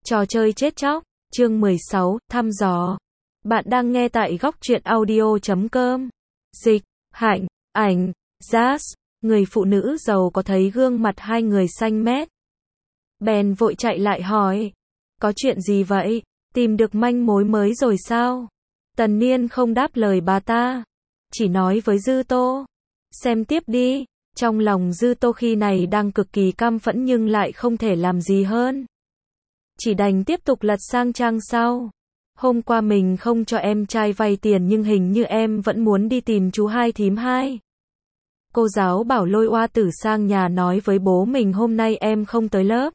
Trò chơi chết chóc, chương 16, thăm dò. Bạn đang nghe tại góc truyện audio.com. Dịch, Hạnh, ảnh, Jazz, người phụ nữ giàu có thấy gương mặt hai người xanh mét. Bèn vội chạy lại hỏi. Có chuyện gì vậy? Tìm được manh mối mới rồi sao? Tần Niên không đáp lời bà ta. Chỉ nói với Dư Tô. Xem tiếp đi. Trong lòng Dư Tô khi này đang cực kỳ căm phẫn nhưng lại không thể làm gì hơn. Chỉ đành tiếp tục lật sang trang sau. Hôm qua mình không cho em trai vay tiền nhưng hình như em vẫn muốn đi tìm chú hai thím hai. Cô giáo bảo lôi oa tử sang nhà nói với bố mình hôm nay em không tới lớp.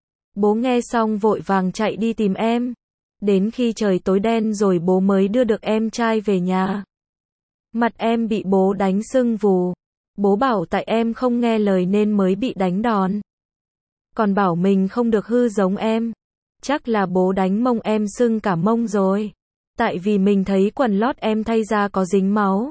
Bố nghe xong vội vàng chạy đi tìm em. Đến khi trời tối đen rồi bố mới đưa được em trai về nhà. Mặt em bị bố đánh sưng vù. Bố bảo tại em không nghe lời nên mới bị đánh đòn. Còn bảo mình không được hư giống em. Chắc là bố đánh mông em sưng cả mông rồi. Tại vì mình thấy quần lót em thay ra có dính máu.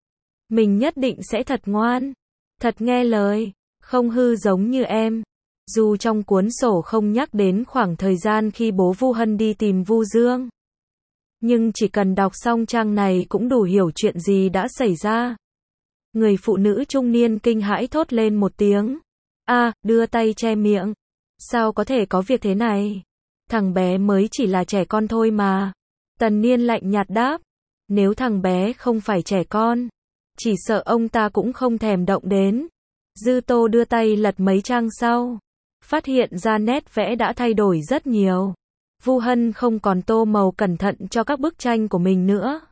Mình nhất định sẽ thật ngoan, thật nghe lời, không hư giống như em. Dù trong cuốn sổ không nhắc đến khoảng thời gian khi bố Vu Hân đi tìm Vu Dương. Nhưng chỉ cần đọc xong trang này cũng đủ hiểu chuyện gì đã xảy ra. Người phụ nữ trung niên kinh hãi thốt lên một tiếng. Đưa tay che miệng. Sao có thể có việc thế này? Thằng bé mới chỉ là trẻ con thôi mà. Tần Niên lạnh nhạt đáp. Nếu thằng bé không phải trẻ con, chỉ sợ ông ta cũng không thèm động đến. Dư Tô đưa tay lật mấy trang sau. Phát hiện ra nét vẽ đã thay đổi rất nhiều. Vu Hân không còn tô màu cẩn thận cho các bức tranh của mình nữa.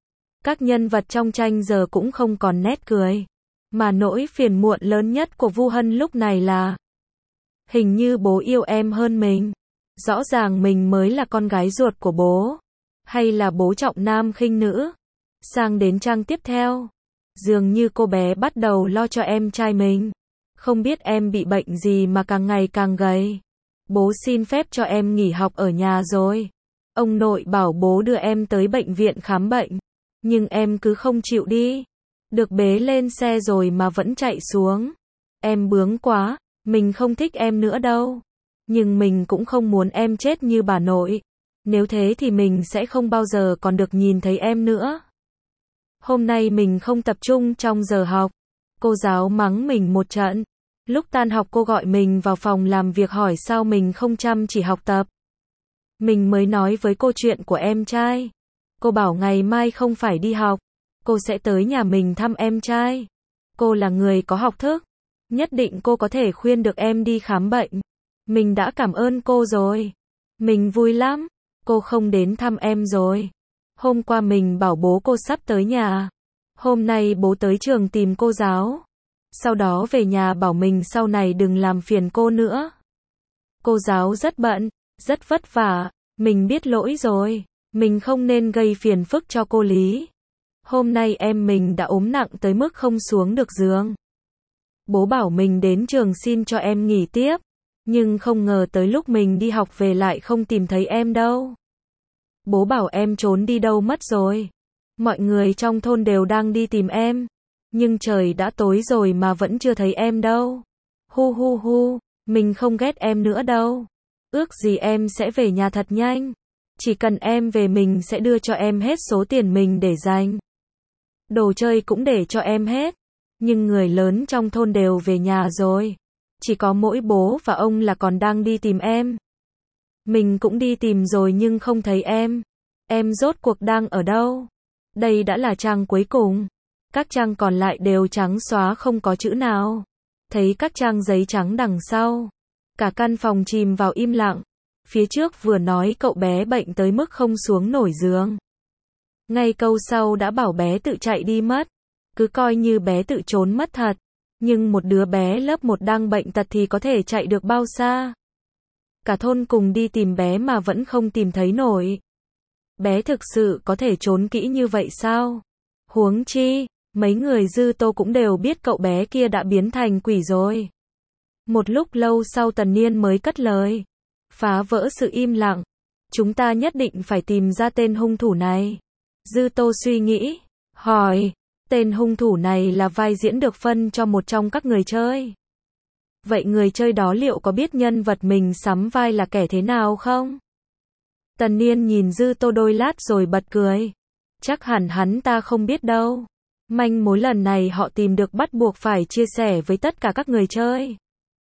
Các nhân vật trong tranh giờ cũng không còn nét cười. Mà nỗi phiền muộn lớn nhất của Vu Hân lúc này là hình như bố yêu em hơn mình. Rõ ràng mình mới là con gái ruột của bố. Hay là bố trọng nam khinh nữ? Sang đến trang tiếp theo. Dường như cô bé bắt đầu lo cho em trai mình. Không biết em bị bệnh gì mà càng ngày càng gầy. Bố xin phép cho em nghỉ học ở nhà rồi. Ông nội bảo bố đưa em tới bệnh viện khám bệnh. Nhưng em cứ không chịu đi. Được bế lên xe rồi mà vẫn chạy xuống. Em bướng quá, mình không thích em nữa đâu. Nhưng mình cũng không muốn em chết như bà nội. Nếu thế thì mình sẽ không bao giờ còn được nhìn thấy em nữa. Hôm nay mình không tập trung trong giờ học. Cô giáo mắng mình một trận. Lúc tan học cô gọi mình vào phòng làm việc hỏi sao mình không chăm chỉ học tập. Mình mới nói với cô chuyện của em trai. Cô bảo ngày mai không phải đi học. Cô sẽ tới nhà mình thăm em trai. Cô là người có học thức. Nhất định cô có thể khuyên được em đi khám bệnh. Mình đã cảm ơn cô rồi. Mình vui lắm. Cô không đến thăm em rồi. Hôm qua mình bảo bố cô sắp tới nhà. Hôm nay bố tới trường tìm cô giáo. Sau đó về nhà bảo mình sau này đừng làm phiền cô nữa. Cô giáo rất bận, rất vất vả. Mình biết lỗi rồi. Mình không nên gây phiền phức cho cô Lý. Hôm nay em mình đã ốm nặng tới mức không xuống được giường. Bố bảo mình đến trường xin cho em nghỉ tiếp. Nhưng không ngờ tới lúc mình đi học về lại không tìm thấy em đâu. Bố bảo em trốn đi đâu mất rồi. Mọi người trong thôn đều đang đi tìm em. Nhưng trời đã tối rồi mà vẫn chưa thấy em đâu. Hu hu hu, mình không ghét em nữa đâu. Ước gì em sẽ về nhà thật nhanh. Chỉ cần em về mình sẽ đưa cho em hết số tiền mình để dành. Đồ chơi cũng để cho em hết. Nhưng người lớn trong thôn đều về nhà rồi. Chỉ có mỗi bố và ông là còn đang đi tìm em. Mình cũng đi tìm rồi nhưng không thấy em. Em rốt cuộc đang ở đâu? Đây đã là trang cuối cùng. Các trang còn lại đều trắng xóa không có chữ nào. Thấy các trang giấy trắng đằng sau. Cả căn phòng chìm vào im lặng. Phía trước vừa nói cậu bé bệnh tới mức không xuống nổi giường. Ngay câu sau đã bảo bé tự chạy đi mất. Cứ coi như bé tự trốn mất thật. Nhưng một đứa bé lớp 1 đang bệnh tật thì có thể chạy được bao xa? Cả thôn cùng đi tìm bé mà vẫn không tìm thấy nổi. Bé thực sự có thể trốn kỹ như vậy sao? Huống chi, mấy người Dư Tô cũng đều biết cậu bé kia đã biến thành quỷ rồi. Một lúc lâu sau Tần Niên mới cất lời. Phá vỡ sự im lặng. Chúng ta nhất định phải tìm ra tên hung thủ này. Dư Tô suy nghĩ, hỏi. Tên hung thủ này là vai diễn được phân cho một trong các người chơi. Vậy người chơi đó liệu có biết nhân vật mình sắm vai là kẻ thế nào không? Tần Niên nhìn Dư Tô đôi lát rồi bật cười. Chắc hẳn hắn ta không biết đâu. Manh mối lần này họ tìm được bắt buộc phải chia sẻ với tất cả các người chơi.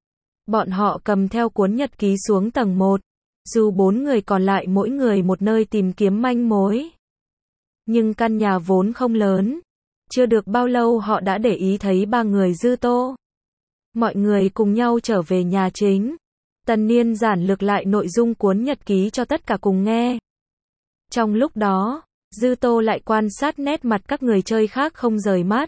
Bọn họ cầm theo cuốn nhật ký xuống tầng 1. Dù 4 người còn lại mỗi người một nơi tìm kiếm manh mối. Nhưng căn nhà vốn không lớn. Chưa được bao lâu họ đã để ý thấy 3 người Dư Tô. Mọi người cùng nhau trở về nhà chính. Tần Niên giản lược lại nội dung cuốn nhật ký cho tất cả cùng nghe. Trong lúc đó, Dư Tô lại quan sát nét mặt các người chơi khác không rời mắt.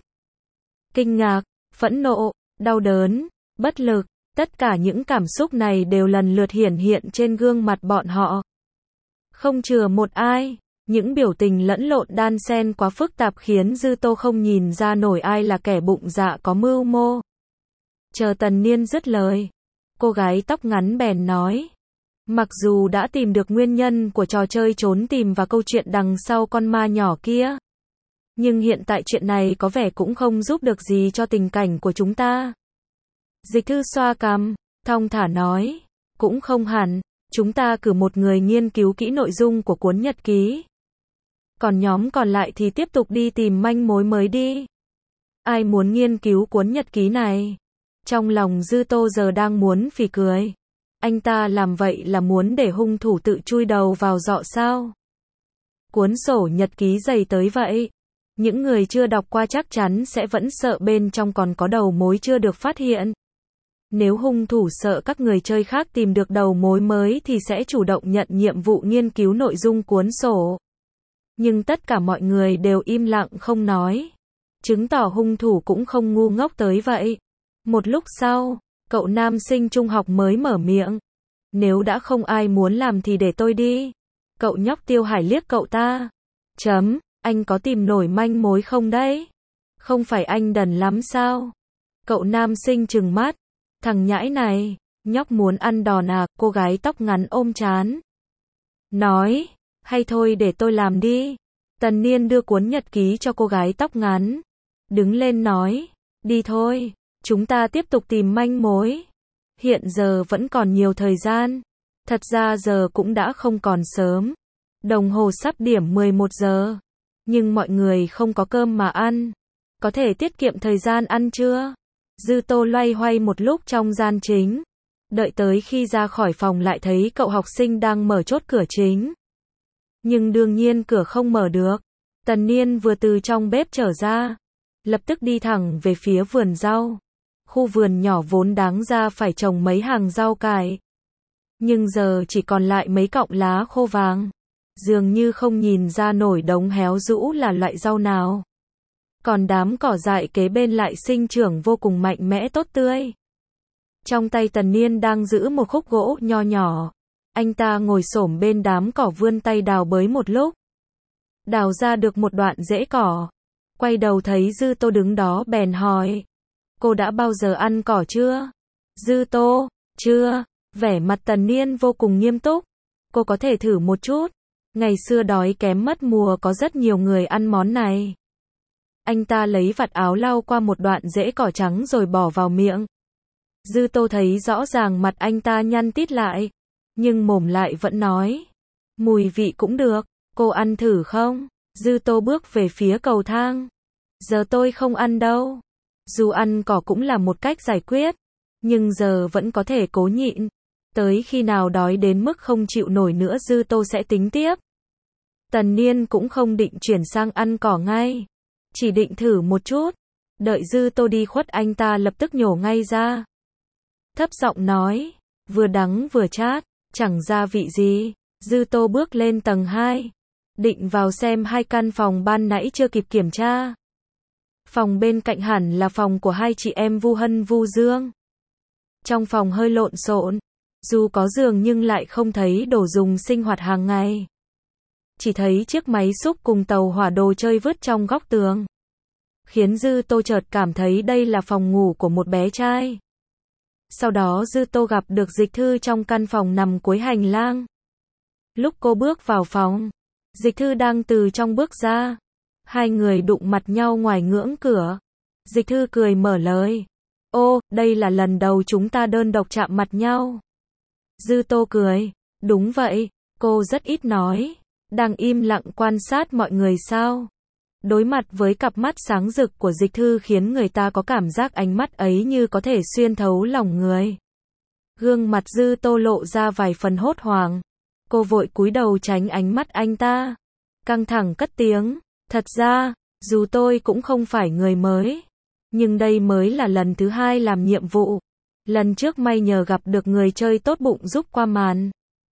Kinh ngạc, phẫn nộ, đau đớn, bất lực, tất cả những cảm xúc này đều lần lượt hiển hiện trên gương mặt bọn họ. Không chừa một ai, những biểu tình lẫn lộn đan xen quá phức tạp khiến Dư Tô không nhìn ra nổi ai là kẻ bụng dạ có mưu mô. Chờ Tần Niên dứt lời, cô gái tóc ngắn bèn nói. Mặc dù đã tìm được nguyên nhân của trò chơi trốn tìm và câu chuyện đằng sau con ma nhỏ kia, nhưng hiện tại chuyện này có vẻ cũng không giúp được gì cho tình cảnh của chúng ta. Dịch Thư xoa cằm, thong thả nói, cũng không hẳn, chúng ta cử một người nghiên cứu kỹ nội dung của cuốn nhật ký. Còn nhóm còn lại thì tiếp tục đi tìm manh mối mới đi. Ai muốn nghiên cứu cuốn nhật ký này? Trong lòng Dư Tô giờ đang muốn phì cười. Anh ta làm vậy là muốn để hung thủ tự chui đầu vào giọ sao? Cuốn sổ nhật ký dày tới vậy. Những người chưa đọc qua chắc chắn sẽ vẫn sợ bên trong còn có đầu mối chưa được phát hiện. Nếu hung thủ sợ các người chơi khác tìm được đầu mối mới thì sẽ chủ động nhận nhiệm vụ nghiên cứu nội dung cuốn sổ. Nhưng tất cả mọi người đều im lặng không nói. Chứng tỏ hung thủ cũng không ngu ngốc tới vậy. Một lúc sau, cậu nam sinh trung học mới mở miệng. Nếu đã không ai muốn làm thì để tôi đi. Cậu nhóc Tiêu Hải liếc cậu ta. Anh có tìm nổi manh mối không đấy? Không phải anh đần lắm sao? Cậu nam sinh trừng mắt. Thằng nhãi này, nhóc muốn ăn đòn à? Cô gái tóc ngắn ôm trán. Nói, hay thôi để tôi làm đi. Tần Niên đưa cuốn nhật ký cho cô gái tóc ngắn. Đứng lên nói, đi thôi, chúng ta tiếp tục tìm manh mối. Hiện giờ vẫn còn nhiều thời gian. Thật ra giờ cũng đã không còn sớm. Đồng hồ sắp điểm 11 giờ. Nhưng mọi người không có cơm mà ăn. Có thể tiết kiệm thời gian ăn chưa? Dư Tô loay hoay một lúc trong gian chính. Đợi tới khi ra khỏi phòng lại thấy cậu học sinh đang mở chốt cửa chính. Nhưng đương nhiên cửa không mở được. Tần Niên vừa từ trong bếp trở ra. Lập tức đi thẳng về phía vườn rau. Khu vườn nhỏ vốn đáng ra phải trồng mấy hàng rau cải. Nhưng giờ chỉ còn lại mấy cọng lá khô vàng. Dường như không nhìn ra nổi đống héo rũ là loại rau nào. Còn đám cỏ dại kế bên lại sinh trưởng vô cùng mạnh mẽ tốt tươi. Trong tay Tần Niên đang giữ một khúc gỗ nho nhỏ. Anh ta ngồi xổm bên đám cỏ vươn tay đào bới một lúc. Đào ra được một đoạn rễ cỏ. Quay đầu thấy Dư Tô đứng đó bèn hỏi. Cô đã bao giờ ăn cỏ chưa? Dư Tô, chưa. Vẻ mặt Tần Niên vô cùng nghiêm túc. Cô có thể thử một chút. Ngày xưa đói kém mất mùa có rất nhiều người ăn món này. Anh ta lấy vạt áo lau qua một đoạn rễ cỏ trắng rồi bỏ vào miệng. Dư Tô thấy rõ ràng mặt anh ta nhăn tít lại. Nhưng mồm lại vẫn nói. Mùi vị cũng được, cô ăn thử không? Dư Tô bước về phía cầu thang. Giờ tôi không ăn đâu. Dù ăn cỏ cũng là một cách giải quyết. Nhưng giờ vẫn có thể cố nhịn. Tới khi nào đói đến mức không chịu nổi nữa Dư Tô sẽ tính tiếp. Tần Niên cũng không định chuyển sang ăn cỏ ngay. Chỉ định thử một chút. Đợi Dư Tô đi khuất anh ta lập tức nhổ ngay ra. Thấp giọng nói. Vừa đắng vừa chát. Chẳng gia vị gì. Dư Tô bước lên tầng 2. Định vào xem hai căn phòng ban nãy chưa kịp kiểm tra. Phòng bên cạnh hẳn là phòng của hai chị em Vu Hân Vu Dương. Trong phòng hơi lộn xộn. Dù có giường nhưng lại không thấy đồ dùng sinh hoạt hàng ngày. Chỉ thấy chiếc máy xúc cùng tàu hỏa đồ chơi vứt trong góc tường. Khiến Dư Tô chợt cảm thấy đây là phòng ngủ của một bé trai. Sau đó Dư Tô gặp được Dịch Thư trong căn phòng nằm cuối hành lang. Lúc cô bước vào phòng, Dịch Thư đang từ trong bước ra. Hai người đụng mặt nhau ngoài ngưỡng cửa. Dịch Thư cười mở lời. Ô, đây là lần đầu chúng ta đơn độc chạm mặt nhau. Dư Tô cười. Đúng vậy, cô rất ít nói. Đang im lặng quan sát mọi người sao? Đối mặt với cặp mắt sáng rực của Dịch Thư khiến người ta có cảm giác ánh mắt ấy như có thể xuyên thấu lòng người. Gương mặt Dư Tô lộ ra vài phần hốt hoảng. Cô vội cúi đầu tránh ánh mắt anh ta. Căng thẳng cất tiếng. Thật ra, dù tôi cũng không phải người mới. Nhưng đây mới là lần thứ 2 làm nhiệm vụ. Lần trước may nhờ gặp được người chơi tốt bụng giúp qua màn.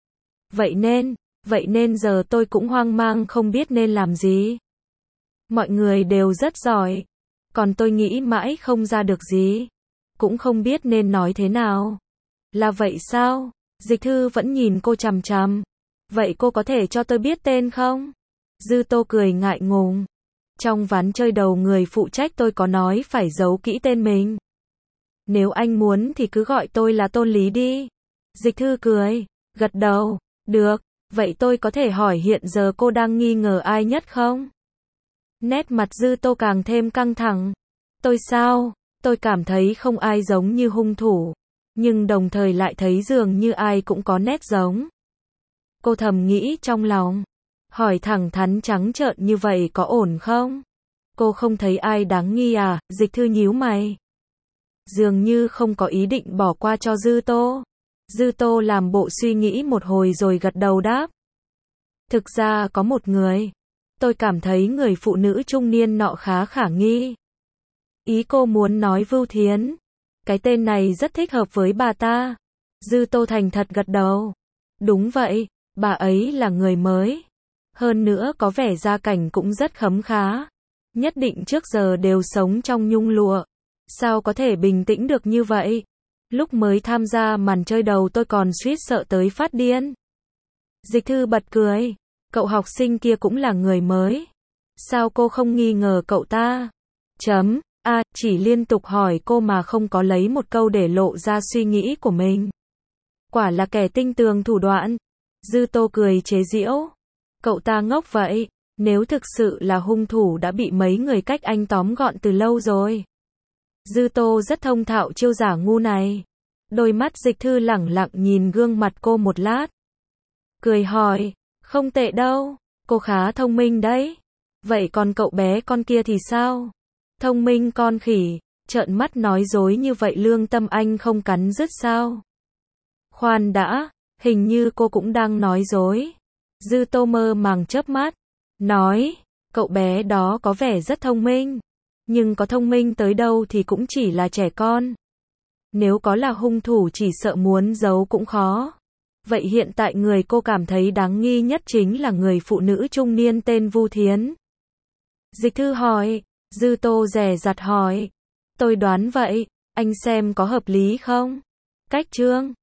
Vậy nên giờ tôi cũng hoang mang không biết nên làm gì. Mọi người đều rất giỏi. Còn tôi nghĩ mãi không ra được gì. Cũng không biết nên nói thế nào. Là vậy sao? Dịch Thư vẫn nhìn cô chằm chằm. Vậy cô có thể cho tôi biết tên không? Dư Tô cười ngại ngùng. Trong ván chơi đầu người phụ trách tôi có nói phải giấu kỹ tên mình. Nếu anh muốn thì cứ gọi tôi là Tôn Lý đi. Dịch Thư cười, gật đầu. Được, vậy tôi có thể hỏi hiện giờ cô đang nghi ngờ ai nhất không? Nét mặt Dư Tô càng thêm căng thẳng. Tôi sao? Tôi cảm thấy không ai giống như hung thủ. Nhưng đồng thời lại thấy dường như ai cũng có nét giống. Cô thầm nghĩ trong lòng. Hỏi thẳng thắn trắng trợn như vậy có ổn không? Cô không thấy ai đáng nghi à? Dịch Thư nhíu mày. Dường như không có ý định bỏ qua cho Dư Tô. Dư Tô làm bộ suy nghĩ một hồi rồi gật đầu đáp. Thực ra có một người. Tôi cảm thấy người phụ nữ trung niên nọ khá khả nghi. Ý cô muốn nói Vưu Thiến. Cái tên này rất thích hợp với bà ta. Dư Tô thành thật gật đầu. Đúng vậy, bà ấy là người mới. Hơn nữa có vẻ gia cảnh cũng rất khấm khá. Nhất định trước giờ đều sống trong nhung lụa. Sao có thể bình tĩnh được như vậy? Lúc mới tham gia màn chơi đầu tôi còn suýt sợ tới phát điên. Dịch Thư bật cười. Cậu học sinh kia cũng là người mới. Sao cô không nghi ngờ cậu ta? Chỉ liên tục hỏi cô mà không có lấy một câu để lộ ra suy nghĩ của mình. Quả là kẻ tinh tường thủ đoạn. Dư Tô cười chế giễu. Cậu ta ngốc vậy. Nếu thực sự là hung thủ đã bị mấy người cách anh tóm gọn từ lâu rồi. Dư Tô rất thông thạo chiêu giả ngu này. Đôi mắt Dịch Thư lẳng lặng nhìn gương mặt cô một lát. Cười hỏi. Không tệ đâu. Cô khá thông minh đấy. Vậy còn cậu bé con kia thì sao? Thông minh con khỉ. Trợn mắt nói dối như vậy lương tâm anh không cắn rứt sao? Khoan đã. Hình như cô cũng đang nói dối. Dư Tô mơ màng chớp mắt. Nói. Cậu bé đó có vẻ rất thông minh. Nhưng có thông minh tới đâu thì cũng chỉ là trẻ con. Nếu có là hung thủ chỉ sợ muốn giấu cũng khó. Vậy hiện tại người cô cảm thấy đáng nghi nhất chính là người phụ nữ trung niên tên Vưu Thiến. Dịch Thư hỏi. Dư Tô dè dặt hỏi. Tôi đoán vậy, anh xem có hợp lý không? Cách chương